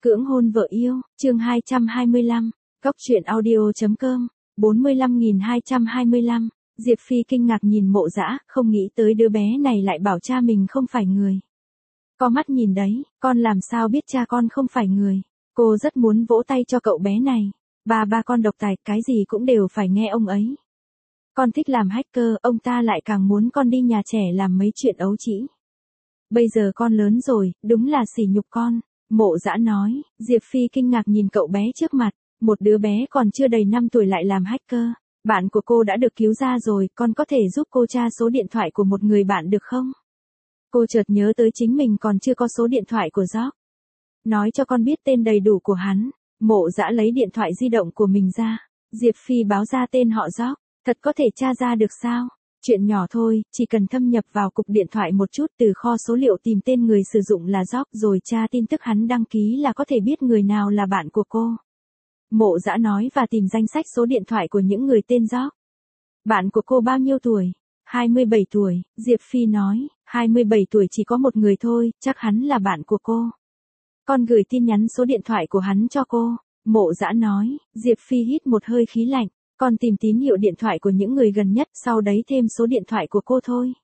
Cưỡng hôn vợ yêu, chương 225, Góc truyện audio.com, 45.225, Diệp Phi kinh ngạc nhìn Mộ Dã, không nghĩ tới đứa bé này lại bảo cha mình không phải người. Có mắt nhìn đấy, con làm sao biết cha con không phải người. Cô rất muốn vỗ tay cho cậu bé này. Ba con độc tài, cái gì cũng đều phải nghe ông ấy. Con thích làm hacker, ông ta lại càng muốn con đi nhà trẻ làm mấy chuyện ấu trĩ. Bây giờ con lớn rồi, đúng là sỉ nhục con. Mộ Dã nói. Diệp Phi kinh ngạc nhìn cậu bé trước mặt, một đứa bé còn chưa đầy 5 tuổi lại làm hacker. Bạn của cô đã được cứu ra rồi, con có thể giúp cô tra số điện thoại của một người bạn được không? Cô chợt nhớ tới chính mình còn chưa có số điện thoại của George. Nói cho con biết tên đầy đủ của hắn. Mộ Dã lấy điện thoại di động của mình ra. Diệp Phi báo ra tên họ George. Thật có thể tra ra được sao? Chuyện nhỏ thôi, chỉ cần thâm nhập vào cục điện thoại một chút từ kho số liệu tìm tên người sử dụng là George rồi tra tin tức hắn đăng ký là có thể biết người nào là bạn của cô. Mộ Dã nói và tìm danh sách số điện thoại của những người tên George. Bạn của cô bao nhiêu tuổi? 27 tuổi, Diệp Phi nói, 27 tuổi chỉ có một người thôi, chắc hắn là bạn của cô. Con gửi tin nhắn số điện thoại của hắn cho cô. Mộ Dã nói, Diệp Phi hít một hơi khí lạnh. Con tìm tín hiệu điện thoại của những người gần nhất, sau đấy thêm số điện thoại của cô thôi.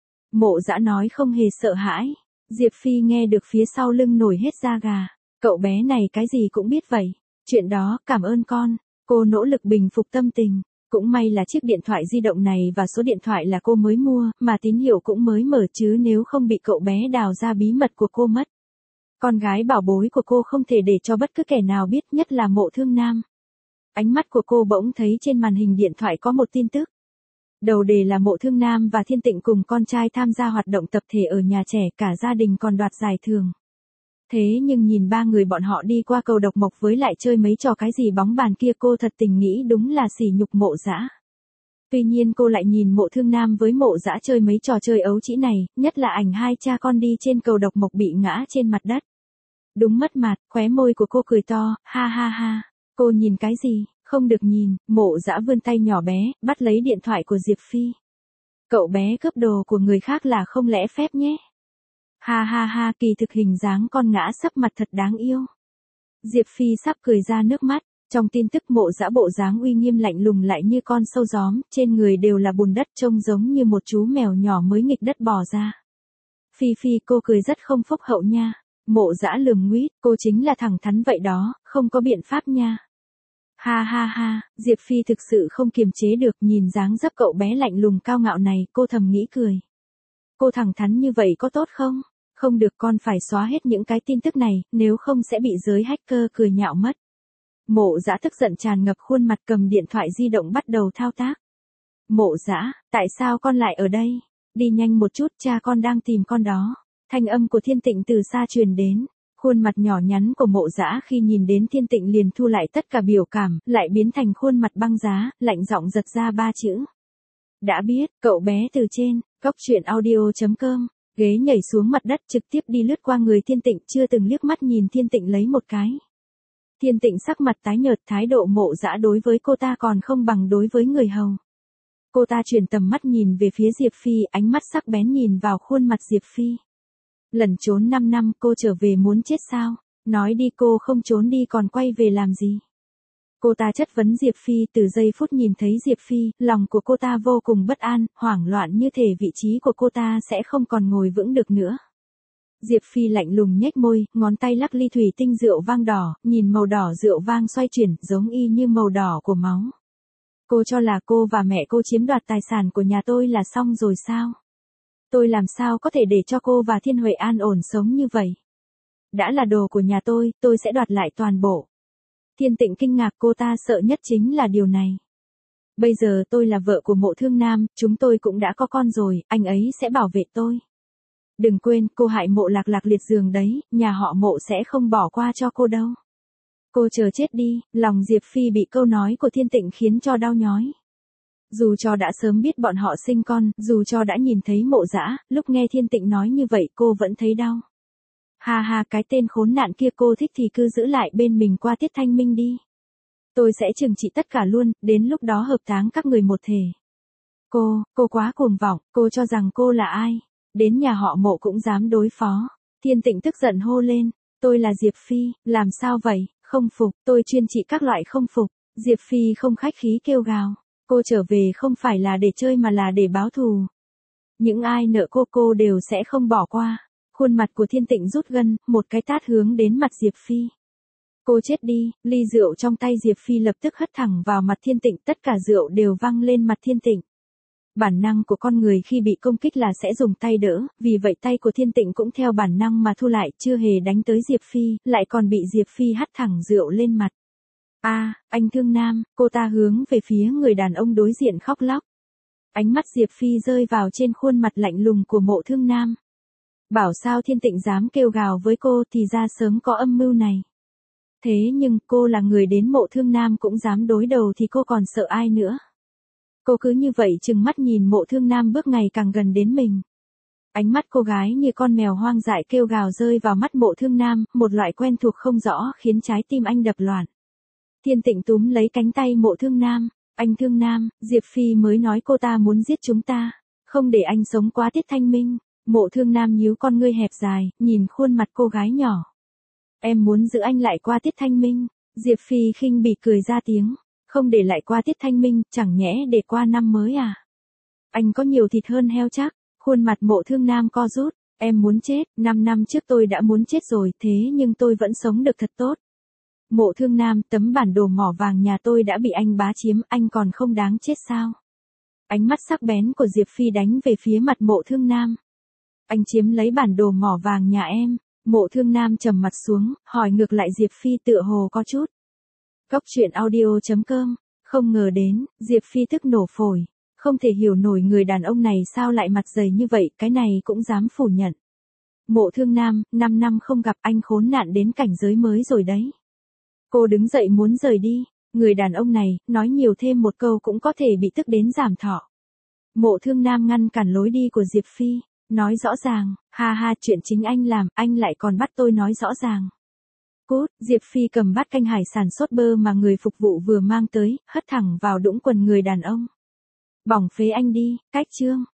Mộ Dã nói không hề sợ hãi. Diệp Phi nghe được phía sau lưng nổi hết da gà. Cậu bé này cái gì cũng biết vậy. Chuyện đó, cảm ơn con. Cô nỗ lực bình phục tâm tình. Cũng may là chiếc điện thoại di động này và số điện thoại là cô mới mua, mà tín hiệu cũng mới mở chứ nếu không bị cậu bé đào ra bí mật của cô mất. Con gái bảo bối của cô không thể để cho bất cứ kẻ nào biết, nhất là Mộ Thương Nam. Ánh mắt của cô bỗng thấy trên màn hình điện thoại có một tin tức. Đầu đề là Mộ Thương Nam và Thiên Tịnh cùng con trai tham gia hoạt động tập thể ở nhà trẻ, cả gia đình còn đoạt giải thưởng. Thế nhưng nhìn ba người bọn họ đi qua cầu độc mộc với lại chơi mấy trò cái gì bóng bàn kia, cô thật tình nghĩ đúng là sỉ nhục Mộ Dã. Tuy nhiên cô lại nhìn Mộ Thương Nam với Mộ Dã chơi mấy trò chơi ấu trĩ này, nhất là ảnh hai cha con đi trên cầu độc mộc bị ngã trên mặt đất. Đúng mất mặt, khóe môi của cô cười to, ha ha ha. Cô nhìn cái gì? Không được nhìn. Mộ Dã vươn tay nhỏ bé, bắt lấy điện thoại của Diệp Phi. Cậu bé cướp đồ của người khác là không lẽ phép nhé. Ha ha ha, kỳ thực hình dáng con ngã sấp mặt thật đáng yêu. Diệp Phi sắp cười ra nước mắt. Trong tin tức Mộ Dã bộ dáng uy nghiêm lạnh lùng lại như con sâu gióm, trên người đều là bùn đất, trông giống như một chú mèo nhỏ mới nghịch đất bò ra. Phi Phi, cô cười rất không phúc hậu nha. Mộ Dã lườm nguýt, cô chính là thẳng thắn vậy đó, không có biện pháp nha. Ha ha ha, Diệp Phi thực sự không kiềm chế được, nhìn dáng dấp cậu bé lạnh lùng cao ngạo này, cô thầm nghĩ cười. Cô thẳng thắn như vậy có tốt không? Không được, con phải xóa hết những cái tin tức này, nếu không sẽ bị giới hacker cười nhạo mất. Mộ Dã tức giận tràn ngập khuôn mặt, cầm điện thoại di động bắt đầu thao tác. Mộ Dã, tại sao con lại ở đây? Đi nhanh một chút, cha con đang tìm con đó. Thanh âm của Thiên Tịnh từ xa truyền đến. Khuôn mặt nhỏ nhắn của Mộ Dã khi nhìn đến Thiên Tịnh liền thu lại tất cả biểu cảm, lại biến thành khuôn mặt băng giá, lạnh giọng giật ra 3 chữ. Đã biết, cậu bé từ trên, Góc truyện audio.com, ghế nhảy xuống mặt đất trực tiếp đi lướt qua người Thiên Tịnh, chưa từng liếc mắt nhìn Thiên Tịnh lấy một cái. Thiên Tịnh sắc mặt tái nhợt, thái độ Mộ Dã đối với cô ta còn không bằng đối với người hầu. Cô ta chuyển tầm mắt nhìn về phía Diệp Phi, ánh mắt sắc bén nhìn vào khuôn mặt Diệp Phi. Lẩn trốn 5 năm, cô trở về muốn chết sao? Nói đi, cô không trốn đi còn quay về làm gì? Cô ta chất vấn Diệp Phi. Từ giây phút nhìn thấy Diệp Phi, lòng của cô ta vô cùng bất an, hoảng loạn, như thể vị trí của cô ta sẽ không còn ngồi vững được nữa. Diệp Phi lạnh lùng nhếch môi, ngón tay lắc ly thủy tinh rượu vang đỏ, nhìn màu đỏ rượu vang xoay chuyển, giống y như màu đỏ của máu. Cô cho là cô và mẹ cô chiếm đoạt tài sản của nhà tôi là xong rồi sao? Tôi làm sao có thể để cho cô và Thiên Huệ an ổn sống như vậy? Đã là đồ của nhà tôi sẽ đoạt lại toàn bộ. Thiên Tịnh kinh ngạc, cô ta sợ nhất chính là điều này. Bây giờ tôi là vợ của Mộ Thương Nam, chúng tôi cũng đã có con rồi, anh ấy sẽ bảo vệ tôi. Đừng quên, cô hại Mộ Lạc Lạc liệt giường đấy, nhà họ Mộ sẽ không bỏ qua cho cô đâu. Cô chờ chết đi. Lòng Diệp Phi bị câu nói của Thiên Tịnh khiến cho đau nhói. Dù cho đã sớm biết bọn họ sinh con, dù cho đã nhìn thấy Mộ Dã, lúc nghe Thiên Tịnh nói như vậy cô vẫn thấy đau. Ha ha, cái tên khốn nạn kia, cô thích thì cứ giữ lại bên mình qua tiết thanh minh đi. Tôi sẽ trừng trị tất cả luôn, đến lúc đó hợp táng các người một thể. Cô quá cuồng vọng, cô cho rằng cô là ai? Đến nhà họ Mộ cũng dám đối phó. Thiên Tịnh tức giận hô lên. Tôi là Diệp Phi, làm sao vậy, không phục, tôi chuyên trị các loại không phục. Diệp Phi không khách khí kêu gào. Cô trở về không phải là để chơi mà là để báo thù. Những ai nợ cô đều sẽ không bỏ qua. Khuôn mặt của Thiên Tịnh rút gân, một cái tát hướng đến mặt Diệp Phi. Cô chết đi, ly rượu trong tay Diệp Phi lập tức hất thẳng vào mặt Thiên Tịnh, tất cả rượu đều văng lên mặt Thiên Tịnh. Bản năng của con người khi bị công kích là sẽ dùng tay đỡ, vì vậy tay của Thiên Tịnh cũng theo bản năng mà thu lại, chưa hề đánh tới Diệp Phi, lại còn bị Diệp Phi hất thẳng rượu lên mặt. Anh Thương Nam, cô ta hướng về phía người đàn ông đối diện khóc lóc. Ánh mắt Diệp Phi rơi vào trên khuôn mặt lạnh lùng của Mộ Thương Nam. Bảo sao Thiên Tịnh dám kêu gào với cô thì ra sớm có âm mưu này. Thế nhưng cô là người đến Mộ Thương Nam cũng dám đối đầu thì cô còn sợ ai nữa. Cô cứ như vậy trừng mắt nhìn Mộ Thương Nam bước ngày càng gần đến mình. Ánh mắt cô gái như con mèo hoang dại kêu gào rơi vào mắt Mộ Thương Nam, một loại quen thuộc không rõ khiến trái tim anh đập loạn. Thiên Tịnh túm lấy cánh tay Mộ Thương Nam. Anh Thương Nam, Diệp Phi mới nói cô ta muốn giết chúng ta, không để anh sống quá Tiết Thanh Minh. Mộ Thương Nam nhíu con ngươi hẹp dài, nhìn khuôn mặt cô gái nhỏ. Em muốn giữ anh lại qua Tiết Thanh Minh. Diệp Phi khinh bỉ cười ra tiếng. Không để lại qua Tiết Thanh Minh, chẳng nhẽ để qua năm mới à? Anh có nhiều thịt hơn heo chắc. Khuôn mặt Mộ Thương Nam co rút. Em muốn chết, 5 năm trước tôi đã muốn chết rồi, thế nhưng tôi vẫn sống được thật tốt. Mộ Thương Nam, tấm bản đồ mỏ vàng nhà tôi đã bị anh bá chiếm, anh còn không đáng chết sao? Ánh mắt sắc bén của Diệp Phi đánh về phía mặt Mộ Thương Nam. Anh chiếm lấy bản đồ mỏ vàng nhà em. Mộ Thương Nam trầm mặt xuống, hỏi ngược lại Diệp Phi tựa hồ có chút. Cốc truyện audio.com, không ngờ đến, Diệp Phi tức nổ phổi. Không thể hiểu nổi người đàn ông này sao lại mặt dày như vậy, cái này cũng dám phủ nhận. Mộ Thương Nam, 5 năm không gặp anh khốn nạn đến cảnh giới mới rồi đấy. Cô đứng dậy muốn rời đi, người đàn ông này, nói nhiều thêm một câu cũng có thể bị tức đến giảm thọ. Mộ Thương Nam ngăn cản lối đi của Diệp Phi, nói rõ ràng, ha chuyện chính anh làm, anh lại còn bắt tôi nói rõ ràng. Cút, Diệp Phi cầm bát canh hải sản sốt bơ mà người phục vụ vừa mang tới, hất thẳng vào đũng quần người đàn ông. Bỏng phế anh đi, cách chương.